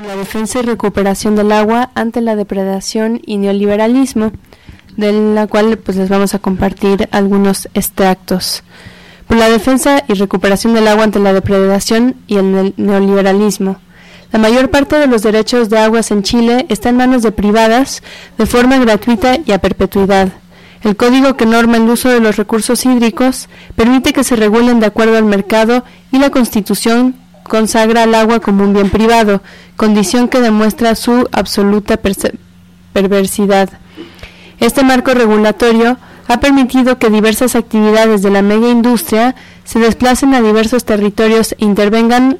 la defensa y recuperación del agua ante la depredación y neoliberalismo, de la cual pues les vamos a compartir algunos extractos. Por la defensa y recuperación del agua ante la depredación y el neoliberalismo. La mayor parte de los derechos de aguas en Chile está en manos de privadas de forma gratuita y a perpetuidad. El código que norma el uso de los recursos hídricos permite que se regulen de acuerdo al mercado y la Constitución consagra al agua como un bien privado, condición que demuestra su absoluta perversidad. Este marco regulatorio ha permitido que diversas actividades de la megaindustria se desplacen a diversos territorios e intervengan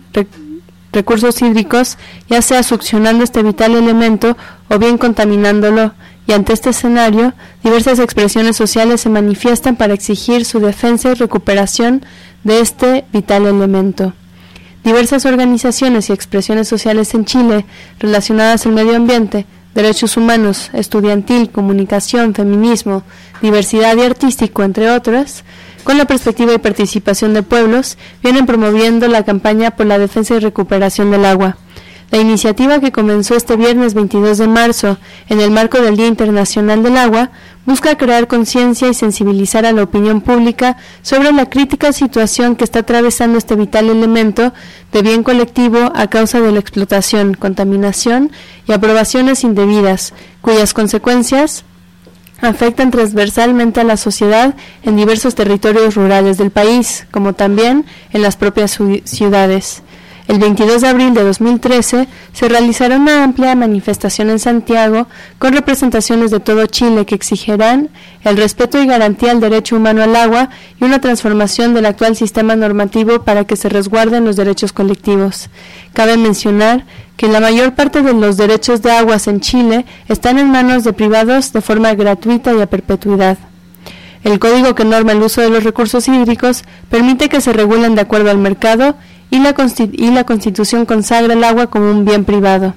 recursos hídricos, ya sea succionando este vital elemento o bien contaminándolo, y ante este escenario, diversas expresiones sociales se manifiestan para exigir su defensa y recuperación de este vital elemento. Diversas organizaciones y expresiones sociales en Chile relacionadas al medio ambiente, derechos humanos, estudiantil, comunicación, feminismo, diversidad y artístico, entre otras, con la perspectiva y participación de pueblos, vienen promoviendo la campaña por la defensa y recuperación del agua. La iniciativa, que comenzó este viernes 22 de marzo en el marco del Día Internacional del Agua, busca crear conciencia y sensibilizar a la opinión pública sobre la crítica situación que está atravesando este vital elemento de bien colectivo a causa de la explotación, contaminación y aprobaciones indebidas, cuyas consecuencias afectan transversalmente a la sociedad en diversos territorios rurales del país, como también en las propias ciudades. El 22 de abril de 2013 se realizará una amplia manifestación en Santiago con representaciones de todo Chile que exigirán el respeto y garantía al derecho humano al agua y una transformación del actual sistema normativo para que se resguarden los derechos colectivos. Cabe mencionar que la mayor parte de los derechos de aguas en Chile están en manos de privados de forma gratuita y a perpetuidad. El código que norma el uso de los recursos hídricos permite que se regulen de acuerdo al mercado y la Constitución consagra el agua como un bien privado.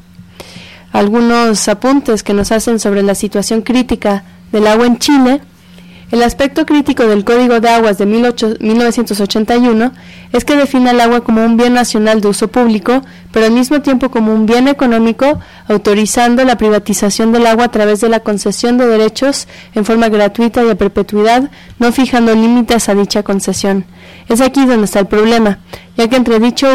Algunos apuntes que nos hacen sobre la situación crítica del agua en Chile. El aspecto crítico del Código de Aguas de 1981 es que define el agua como un bien nacional de uso público, pero al mismo tiempo como un bien económico, autorizando la privatización del agua a través de la concesión de derechos en forma gratuita y a perpetuidad, no fijando límites a dicha concesión. Es aquí donde está el problema, ya que entredicho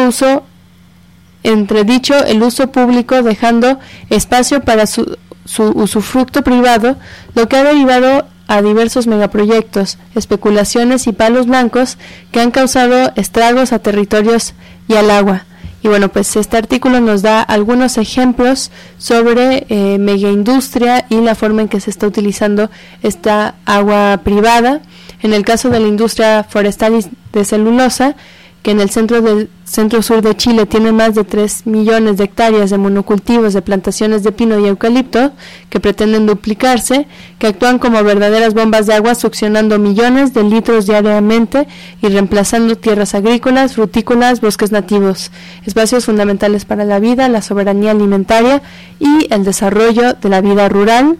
el uso público, dejando espacio para su usufructo privado, lo que ha derivado a diversos megaproyectos, especulaciones y palos blancos que han causado estragos a territorios y al agua. Y bueno, pues este artículo nos da algunos ejemplos sobre megaindustria y la forma en que se está utilizando esta agua privada. En el caso de la industria forestal y de celulosa, que en el centro sur de Chile tiene más de 3 millones de hectáreas de monocultivos de plantaciones de pino y eucalipto que pretenden duplicarse, que actúan como verdaderas bombas de agua succionando millones de litros diariamente y reemplazando tierras agrícolas, frutícolas, bosques nativos, espacios fundamentales para la vida, la soberanía alimentaria y el desarrollo de la vida rural.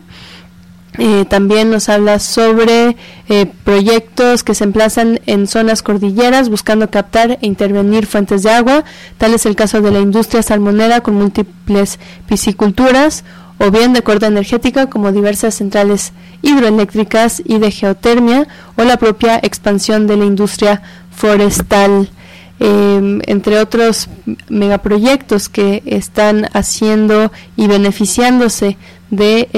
También nos habla sobre proyectos que se emplazan en zonas cordilleras buscando captar e intervenir fuentes de agua. Tal es el caso de la industria salmonera con múltiples pisciculturas, o bien de corta energética como diversas centrales hidroeléctricas y de geotermia, o la propia expansión de la industria forestal. Entre otros megaproyectos que están haciendo y beneficiándose de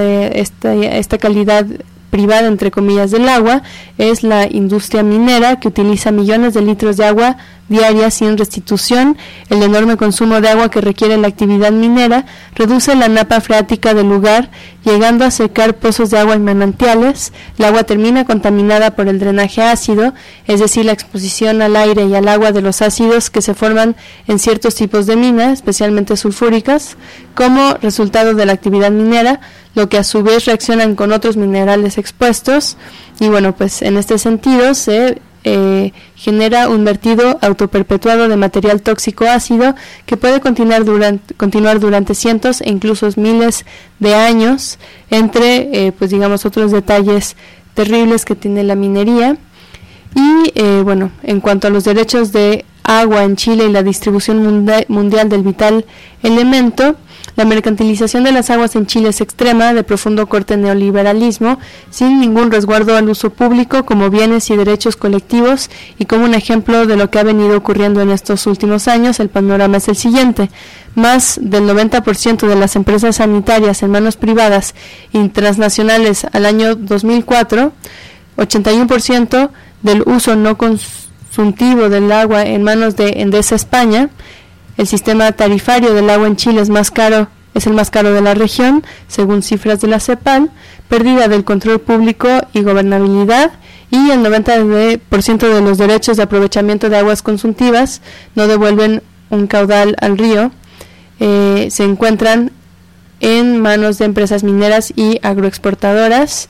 esta calidad privada, entre comillas, del agua, es la industria minera, que utiliza millones de litros de agua diaria sin restitución. El enorme consumo de agua que requiere la actividad minera reduce la napa freática del lugar, llegando a secar pozos de agua en manantiales. El agua termina contaminada por el drenaje ácido, es decir, la exposición al aire y al agua de los ácidos que se forman en ciertos tipos de mina, especialmente sulfúricas, como resultado de la actividad minera, lo que a su vez reaccionan con otros minerales expuestos. Y bueno, pues en este sentido se genera un vertido autoperpetuado de material tóxico ácido que puede continuar durante cientos e incluso miles de años, entre pues digamos otros detalles terribles que tiene la minería. Y bueno, en cuanto a los derechos de agua en Chile y la distribución mundial del vital elemento, la mercantilización de las aguas en Chile es extrema, de profundo corte neoliberalismo, sin ningún resguardo al uso público como bienes y derechos colectivos, y como un ejemplo de lo que ha venido ocurriendo en estos últimos años, el panorama es el siguiente. Más del 90% de las empresas sanitarias en manos privadas y transnacionales al año 2004, 81% del uso no consultivo del agua en manos de Endesa España. El sistema tarifario del agua en Chile es el más caro de la región, según cifras de la CEPAL, pérdida del control público y gobernabilidad, y el 90% de los derechos de aprovechamiento de aguas consultivas no devuelven un caudal al río, se encuentran en manos de empresas mineras y agroexportadoras.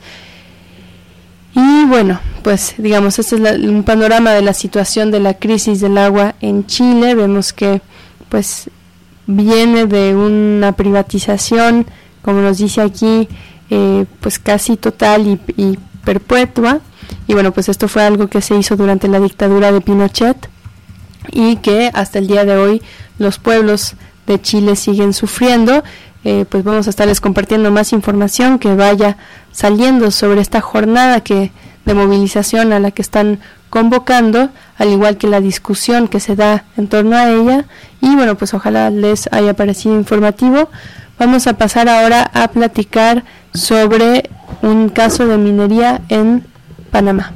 Y bueno, pues digamos, este es un panorama de la situación de la crisis del agua en Chile. Vemos que pues viene de una privatización, como nos dice aquí, pues casi total y perpetua. Y bueno, pues esto fue algo que se hizo durante la dictadura de Pinochet y que hasta el día de hoy los pueblos de Chile siguen sufriendo. Pues vamos a estarles compartiendo más información que vaya saliendo sobre esta jornada de movilización a la que están convocando, al igual que la discusión que se da en torno a ella. Y bueno, pues ojalá les haya parecido informativo. Vamos a pasar ahora a platicar sobre un caso de minería en Panamá.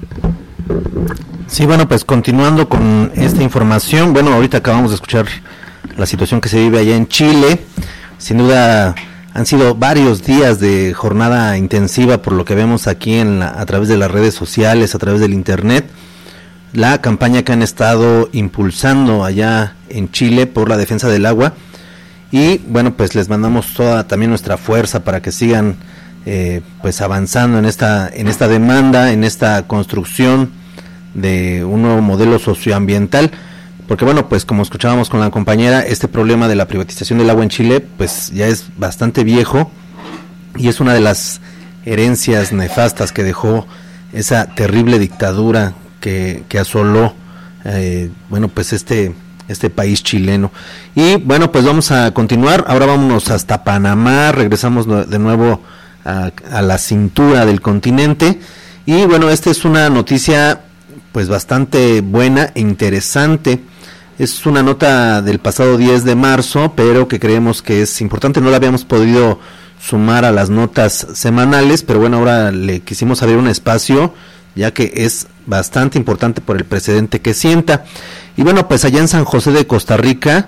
Sí, bueno, pues continuando con esta información, bueno, ahorita acabamos de escuchar la situación que se vive allá en Chile. Sin duda han sido varios días de jornada intensiva, por lo que vemos aquí a través de las redes sociales, a través del internet, la campaña que han estado impulsando allá en Chile por la defensa del agua. Y bueno, pues les mandamos toda también nuestra fuerza para que sigan pues avanzando en esta demanda, en esta construcción de un nuevo modelo socioambiental. Porque bueno, pues como escuchábamos con la compañera, este problema de la privatización del agua en Chile pues ya es bastante viejo y es una de las herencias nefastas que dejó esa terrible dictadura que asoló bueno, pues este país chileno. Y bueno, pues vamos a continuar, ahora vámonos hasta Panamá, regresamos de nuevo a la cintura del continente. Y bueno, esta es una noticia pues bastante buena e interesante. Es una nota del pasado 10 de marzo, pero que creemos que es importante. No la habíamos podido sumar a las notas semanales, pero bueno, ahora le quisimos abrir un espacio, ya que es bastante importante por el precedente que sienta. Y bueno, pues allá en San José de Costa Rica,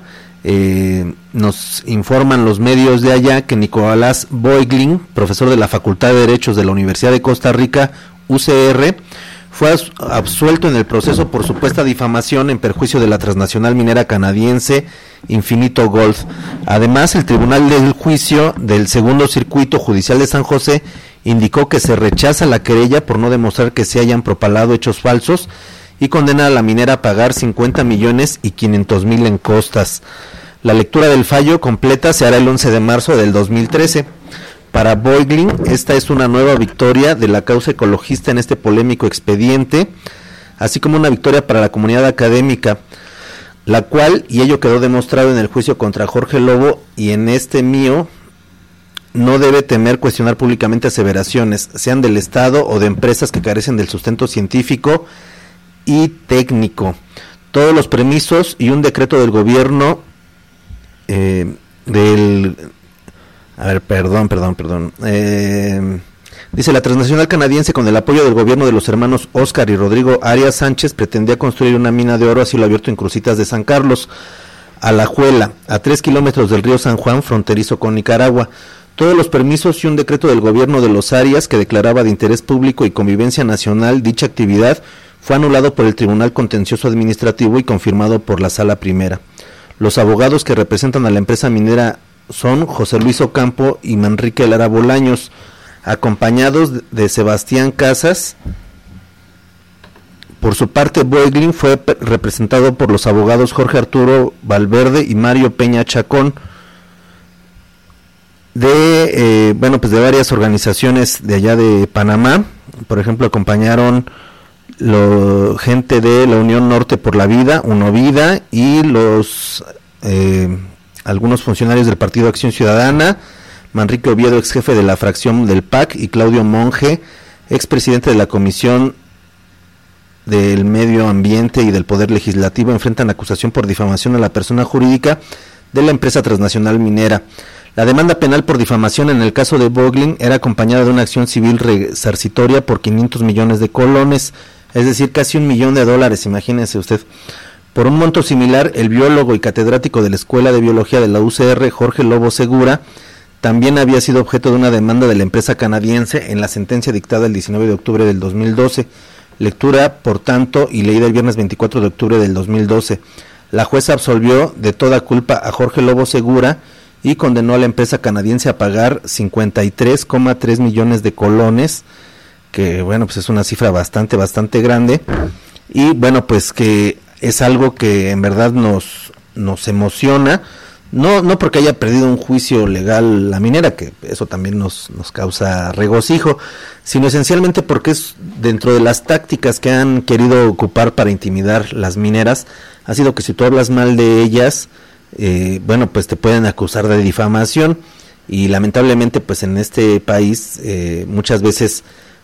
nos informan los medios de allá que Nicolás Boiglin, profesor de la Facultad de Derechos de la Universidad de Costa Rica, UCR, fue absuelto en el proceso por supuesta difamación en perjuicio de la transnacional minera canadiense Infinito Gold. Además, el Tribunal del Juicio del Segundo Circuito Judicial de San José indicó que se rechaza la querella por no demostrar que se hayan propalado hechos falsos y condena a la minera a pagar 50 millones y 500 mil en costas. La lectura del fallo completa se hará el 11 de marzo del 2013. Para Boiglin, esta es una nueva victoria de la causa ecologista en este polémico expediente, así como una victoria para la comunidad académica, la cual, y ello quedó demostrado en el juicio contra Jorge Lobo y en este mío, no debe temer cuestionar públicamente aseveraciones, sean del Estado o de empresas que carecen del sustento científico y técnico. Todos los permisos y un decreto del gobierno dice: la transnacional canadiense, con el apoyo del gobierno de los hermanos Óscar y Rodrigo Arias Sánchez, pretendía construir una mina de oro a cielo abierto en Crucitas de San Carlos, Alajuela, a 3 kilómetros del río San Juan, fronterizo con Nicaragua. Todos los permisos y un decreto del gobierno de los Arias que declaraba de interés público y convivencia nacional dicha actividad fue anulado por el Tribunal Contencioso Administrativo y confirmado por la Sala Primera. Los abogados que representan a la empresa minera son José Luis Ocampo y Manrique Lara Bolaños, acompañados de Sebastián Casas. Por su parte, Boiglin fue representado por los abogados Jorge Arturo Valverde y Mario Peña Chacón, de varias organizaciones de allá de Panamá. Por ejemplo, acompañaron gente de la Unión Norte por la Vida, UNOVIDA, y algunos funcionarios del Partido Acción Ciudadana, Manrique Oviedo, ex jefe de la fracción del PAC, y Claudio Monge, ex presidente de la Comisión del Medio Ambiente y del Poder Legislativo, enfrentan acusación por difamación a la persona jurídica de la empresa transnacional minera. La demanda penal por difamación en el caso de Boglin era acompañada de una acción civil resarcitoria por 500 millones de colones, es decir, casi $1 millón, imagínense usted. Por un monto similar, el biólogo y catedrático de la Escuela de Biología de la UCR, Jorge Lobo Segura, también había sido objeto de una demanda de la empresa canadiense en la sentencia dictada el 19 de octubre del 2012. Lectura, por tanto, y leída el viernes 24 de octubre del 2012. La jueza absolvió de toda culpa a Jorge Lobo Segura y condenó a la empresa canadiense a pagar 53,3 millones de colones, que bueno, pues es una cifra bastante grande, y bueno, pues que es algo que en verdad nos emociona, no porque haya perdido un juicio legal la minera, que eso también nos causa regocijo, sino esencialmente porque es dentro de las tácticas que han querido ocupar para intimidar las mineras, ha sido que si tú hablas mal de ellas, bueno, pues te pueden acusar de difamación, y lamentablemente pues en este país muchas veces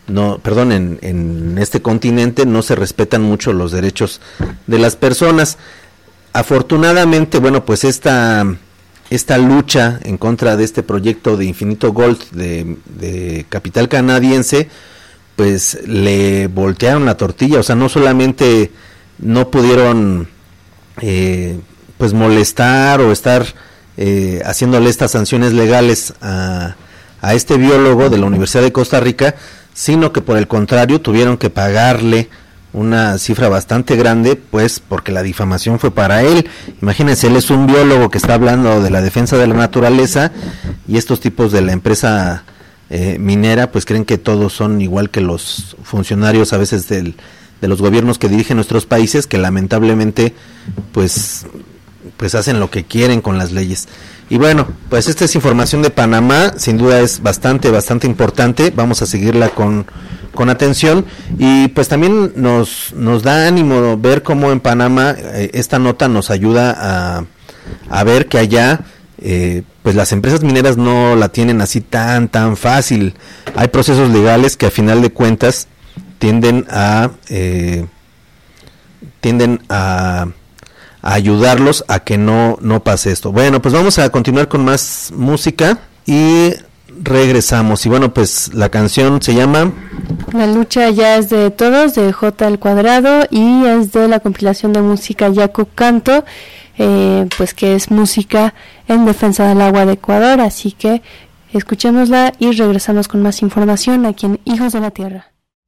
en este continente no se respetan mucho los derechos de las personas. Afortunadamente, bueno, pues esta lucha en contra de este proyecto de Infinito Gold de capital canadiense, pues le voltearon la tortilla, o sea, no solamente no pudieron pues molestar o estar haciéndole estas sanciones legales a este biólogo de la Universidad de Costa Rica, sino que por el contrario tuvieron que pagarle una cifra bastante grande, pues porque la difamación fue para él. Imagínense, él es un biólogo que está hablando de la defensa de la naturaleza, y estos tipos de la empresa minera pues creen que todos son igual que los funcionarios a veces de los gobiernos que dirigen nuestros países, que lamentablemente pues hacen lo que quieren con las leyes. Y bueno, pues esta es información de Panamá, sin duda es bastante importante, vamos a seguirla con atención, y pues también nos da ánimo ver cómo en Panamá esta nota nos ayuda a ver que allá pues las empresas mineras no la tienen así tan fácil. Hay procesos legales que a final de cuentas tienden a ayudarlos a que no pase esto. Bueno, pues vamos a continuar con más música y regresamos. Y bueno, pues la canción se llama La lucha ya es de todos, de J al cuadrado, y es de la compilación de música Yacu Canto, pues que es música en defensa del agua de Ecuador. Así que escuchémosla y regresamos con más información aquí en Hijos de la Tierra.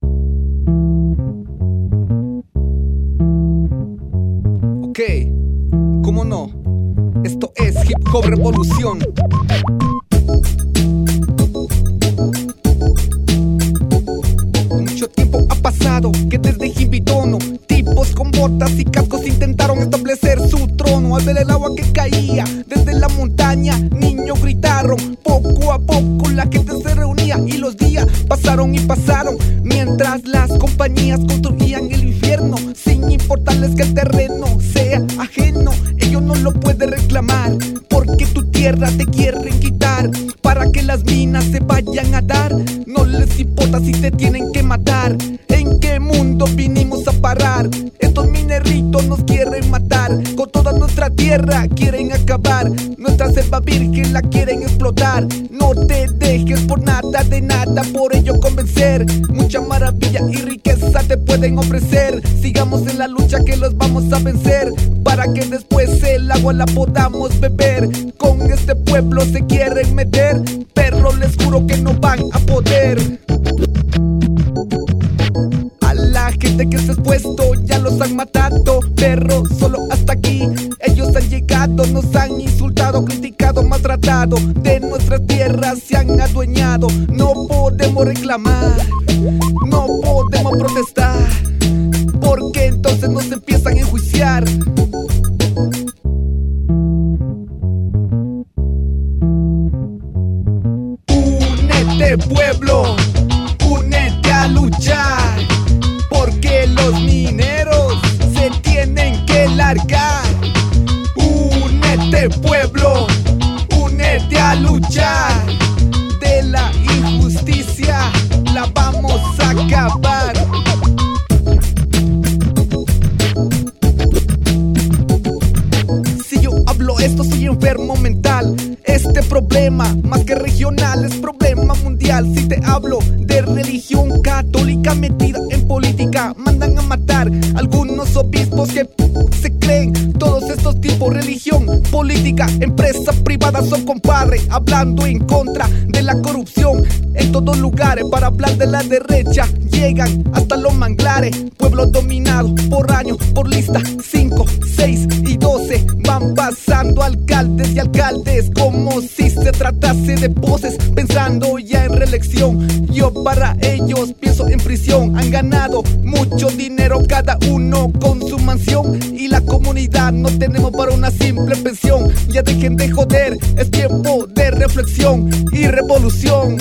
Ok, ¿cómo no? Esto es Hip Hop Revolución. Mucho tiempo ha pasado que desde Jimbitono tipos con botas y cascos intentaron establecer su trono. Al ver el agua que caía desde la montaña, niños gritaron. Poco a poco la gente se reunía y los días pasaron y pasaron, mientras las compañías construían el infierno, sin importarles que el terreno sea ajeno. Ellos no lo pueden reclamar porque tu tierra te quieren quitar para que las minas se vayan a dar. No les importa si te tienen que matar. ¿En qué mundo vinimos a parar? Estos mineritos nos quieren matar. Con toda nuestra tierra quieren acabar. Nuestra selva virgen la quieren explotar. No te dejes por nada de nada, por ello convencer. Mucha maravilla y riqueza te pueden ofrecer. Sigamos en la lucha que los vamos a vencer, para que después el agua la podamos beber. Con este pueblo se quieren meter, pero les juro que no van a poder. A la gente que se ha expuesto ya los han matado, pero solo hasta aquí. Ellos han llegado, nos han insultado, criticado, maltratado. De nuestras tierras se han adueñado. No podemos reclamar, no podemos protestar, porque entonces nos empiezan a enjuiciar. Únete pueblo, únete a luchar, porque lo los mineros se tienen que largar. Únete, pueblo, únete a luchar. De la injusticia la vamos a acabar. Si yo hablo esto soy enfermo mental. Este problema, más que regional, es problema mundial. Si te hablo de religión católica metida en política, mandan a matar algunos obispos que se creen todos estos tipos. Religión, política, empresas privadas son compadre, hablando en contra de la corrupción. En todos lugares para hablar de la derecha llegan hasta los manglares. Pueblo dominado por años, por lista 5, 6 y 12. Van pasando alcaldes y alcaldes como si se tratase de voces, pensando ya en reelección. Yo para ellos pienso en prisión. Han ganado mucho dinero cada uno con su mansión, y la comunidad no tenemos para una simple pensión. Ya dejen de joder, es tiempo de reflexión y revolución.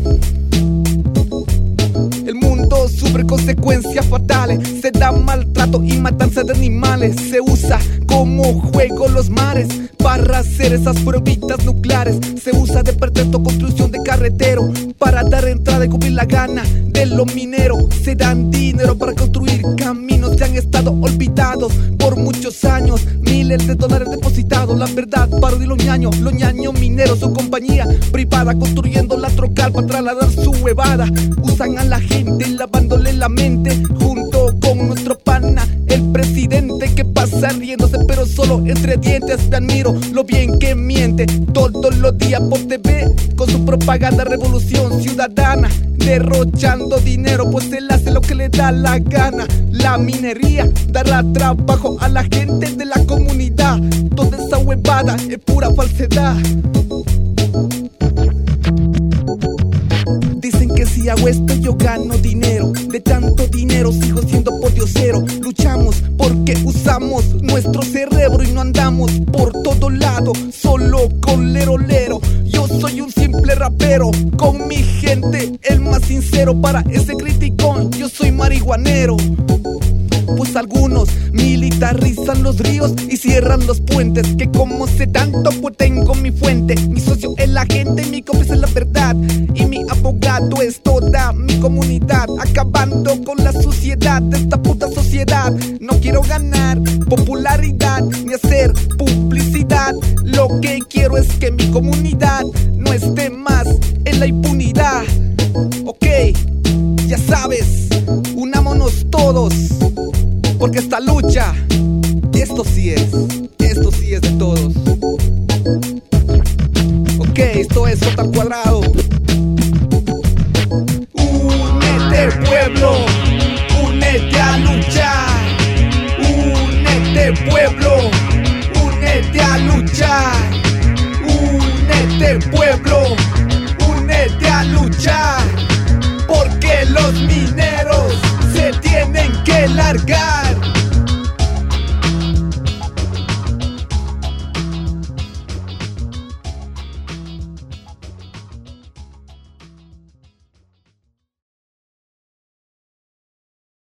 El mundo sufre consecuencias fatales, se da maltrato y matanza de animales. Se usa como juego los mares para hacer esas pruebitas nucleares. Se usa de pretexto construcción de carretero para dar entrada y cumplir la gana de los mineros. Se dan dinero para construir caminos que han estado olvidados por muchos años. Miles de dólares depositados, la verdad para los ñaños mineros, su compañía privada construyendo la trocal para trasladar su huevada. Usan a la gente lavándole la mente junto con nuestro pana el presidente, que pasa riéndose pero solo entre dientes. Te admiro lo bien que miente todos los días por TV con su propaganda revolución ciudadana, derrochando dinero pues él hace lo que le da la gana. La minería dará trabajo a la gente de la comunidad. Toda esa huevada es pura falsedad. Dicen que si hago esto yo gano dinero. De tanto dinero sigo siendo podiosero. Luchamos porque usamos nuestro cerebro y no andamos por todo lado solo con lero lero. Yo soy un simple rapero con mi gente, el más sincero para ese criticón. Yo soy marihuanero. Pues algunos militarizan los ríos y cierran los puentes. Que como sé tanto pues tengo mi fuente. Mi socio es la gente, mi cómplice es la verdad, y mi abogado es toda mi comunidad. Acabando con la suciedad de esta puta sociedad. No quiero ganar popularidad ni hacer publicidad. Lo que quiero es que mi comunidad no esté más en la impunidad. Ok, ya sabes, unámonos todos, porque esta lucha, esto sí es de todos. Ok, esto es J al cuadrado. Únete, pueblo, únete a luchar. Únete, pueblo, únete a luchar. Únete, pueblo, únete a luchar. Porque los mineros se tienen que largar.